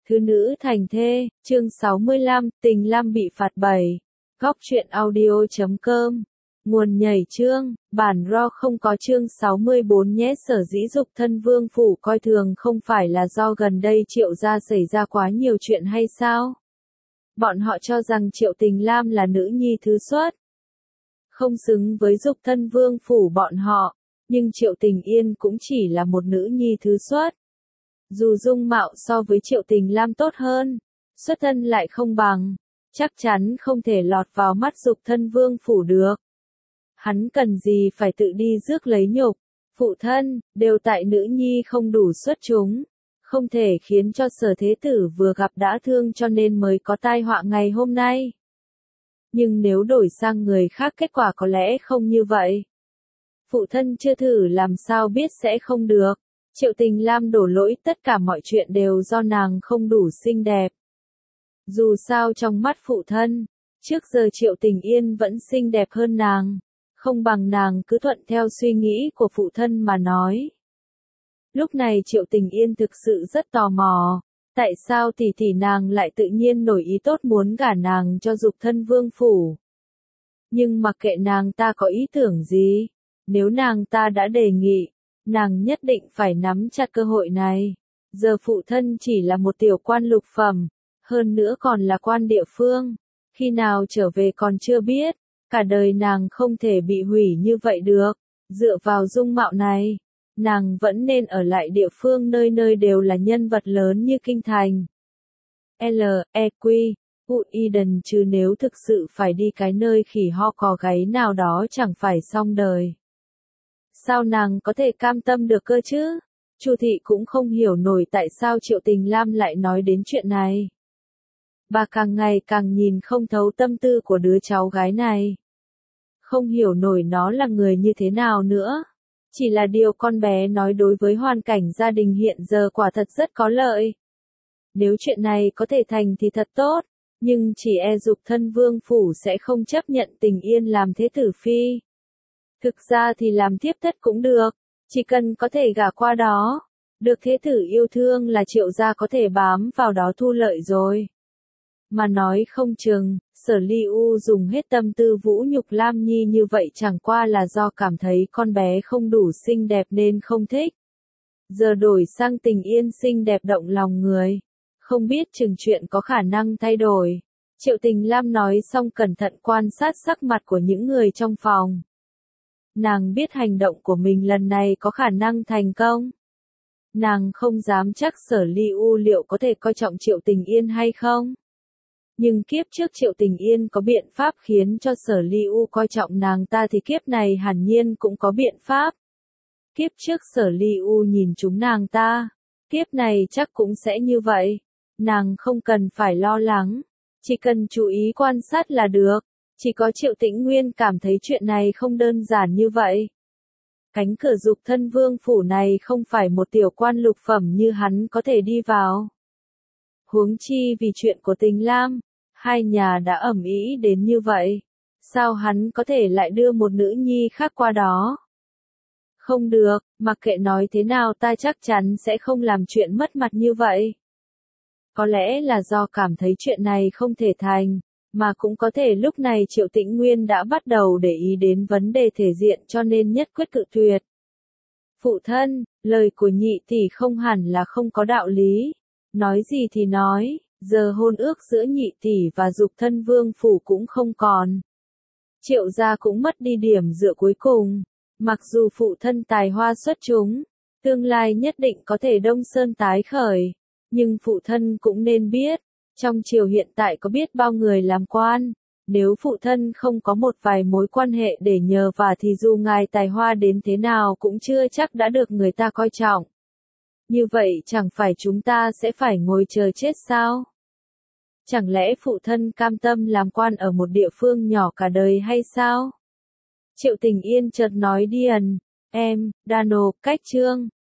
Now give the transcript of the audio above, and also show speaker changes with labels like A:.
A: Thứ nữ thành thê, chương 65, Tình Lam bị phạt 7. Góc truyện audio.com. Nguồn nhảy chương, bản RAW không có chương 64 nhé. Sở dĩ Dục Thân Vương phủ coi thường không phải là do gần đây Triệu gia xảy ra quá nhiều chuyện hay sao? Bọn họ cho rằng Triệu Tình Lam là nữ nhi thứ xuất, không xứng với Dục Thân Vương phủ bọn họ, nhưng Triệu Tình Yên cũng chỉ là một nữ nhi thứ xuất. Dù dung mạo so với Triệu Tình Lam tốt hơn, xuất thân lại không bằng, chắc chắn không thể lọt vào mắt Dục Thân Vương phủ được. Hắn cần gì phải tự đi rước lấy nhục, phụ thân, đều tại nữ nhi không đủ xuất chúng, không thể khiến cho Sở Thế Tử vừa gặp đã thương cho nên mới có tai họa ngày hôm nay. Nhưng nếu đổi sang người khác kết quả có lẽ không như vậy. Phụ thân chưa thử làm sao biết sẽ không được. Triệu Tình Lam đổ lỗi tất cả mọi chuyện đều do nàng không đủ xinh đẹp. Dù sao trong mắt phụ thân, trước giờ Triệu Tình Yên vẫn xinh đẹp hơn nàng, không bằng nàng cứ thuận theo suy nghĩ của phụ thân mà nói. Lúc này Triệu Tình Yên thực sự rất tò mò, tại sao tỷ tỷ nàng lại tự nhiên nổi ý tốt muốn gả nàng cho Dục Thân Vương phủ. Nhưng mặc kệ nàng ta có ý tưởng gì, nếu nàng ta đã đề nghị, nàng nhất định phải nắm chặt cơ hội này. Giờ phụ thân chỉ là một tiểu quan lục phẩm, hơn nữa còn là quan địa phương, khi nào trở về còn chưa biết, cả đời nàng không thể bị hủy như vậy được. Dựa vào dung mạo này, nàng vẫn nên ở lại địa phương nơi nơi đều là nhân vật lớn như kinh thành. U Eden chứ nếu thực sự phải đi cái nơi khỉ ho cò gáy nào đó chẳng phải xong đời. Sao nàng có thể cam tâm được cơ chứ? Chu thị cũng không hiểu nổi tại sao Triệu Tình Lam lại nói đến chuyện này. Bà càng ngày càng nhìn không thấu tâm tư của đứa cháu gái này. Không hiểu nổi nó là người như thế nào nữa. Chỉ là điều con bé nói đối với hoàn cảnh gia đình hiện giờ quả thật rất có lợi. Nếu chuyện này có thể thành thì thật tốt, nhưng chỉ e Dục Thân Vương phủ sẽ không chấp nhận Tình Yên làm thế tử phi. Thực ra thì làm tiếp thất cũng được, chỉ cần có thể gả qua đó, được thế tử yêu thương là Triệu gia có thể bám vào đó thu lợi rồi. Mà nói không chừng, Sở Ly U dùng hết tâm tư vũ nhục Lam Nhi như vậy chẳng qua là do cảm thấy con bé không đủ xinh đẹp nên không thích. Giờ đổi sang Tình Yên xinh đẹp động lòng người, không biết chừng chuyện có khả năng thay đổi. Triệu Tình Lam nói xong cẩn thận quan sát sắc mặt của những người trong phòng. Nàng biết hành động của mình lần này có khả năng thành công. Nàng không dám chắc Sở Ly U liệu có thể coi trọng Triệu Tình Yên hay không. Nhưng kiếp trước Triệu Tình Yên có biện pháp khiến cho Sở Ly U coi trọng nàng ta thì kiếp này hẳn nhiên cũng có biện pháp. Kiếp trước Sở Ly U nhìn chúng nàng ta, kiếp này chắc cũng sẽ như vậy. Nàng không cần phải lo lắng, chỉ cần chú ý quan sát là được. Chỉ có Triệu Tĩnh Nguyên cảm thấy chuyện này không đơn giản như vậy. Cánh cửa Dục Thân Vương phủ này không phải một tiểu quan lục phẩm như hắn có thể đi vào. Huống chi vì chuyện của Tình Lam, hai nhà đã ầm ĩ đến như vậy. Sao hắn có thể lại đưa một nữ nhi khác qua đó? Không được, mặc kệ nói thế nào ta chắc chắn sẽ không làm chuyện mất mặt như vậy. Có lẽ là do cảm thấy chuyện này không thể thành. Mà cũng có thể lúc này Triệu Tĩnh Nguyên đã bắt đầu để ý đến vấn đề thể diện cho nên nhất quyết cự tuyệt. Phụ thân, lời của nhị tỷ không hẳn là không có đạo lý. Nói gì thì nói, giờ hôn ước giữa nhị tỷ và Dục Thân Vương phủ cũng không còn. Triệu gia cũng mất đi điểm dựa cuối cùng. Mặc dù phụ thân tài hoa xuất chúng, tương lai nhất định có thể đông sơn tái khởi. Nhưng phụ thân cũng nên biết. Trong triều hiện tại có biết bao người làm quan, nếu phụ thân không có một vài mối quan hệ để nhờ vả thì dù ngài tài hoa đến thế nào cũng chưa chắc đã được người ta coi trọng. Như vậy chẳng phải chúng ta sẽ phải ngồi chờ chết sao? Chẳng lẽ phụ thân cam tâm làm quan ở một địa phương nhỏ cả đời hay sao? Triệu Tình Yên chợt nói điền, em, Đano, cách chương.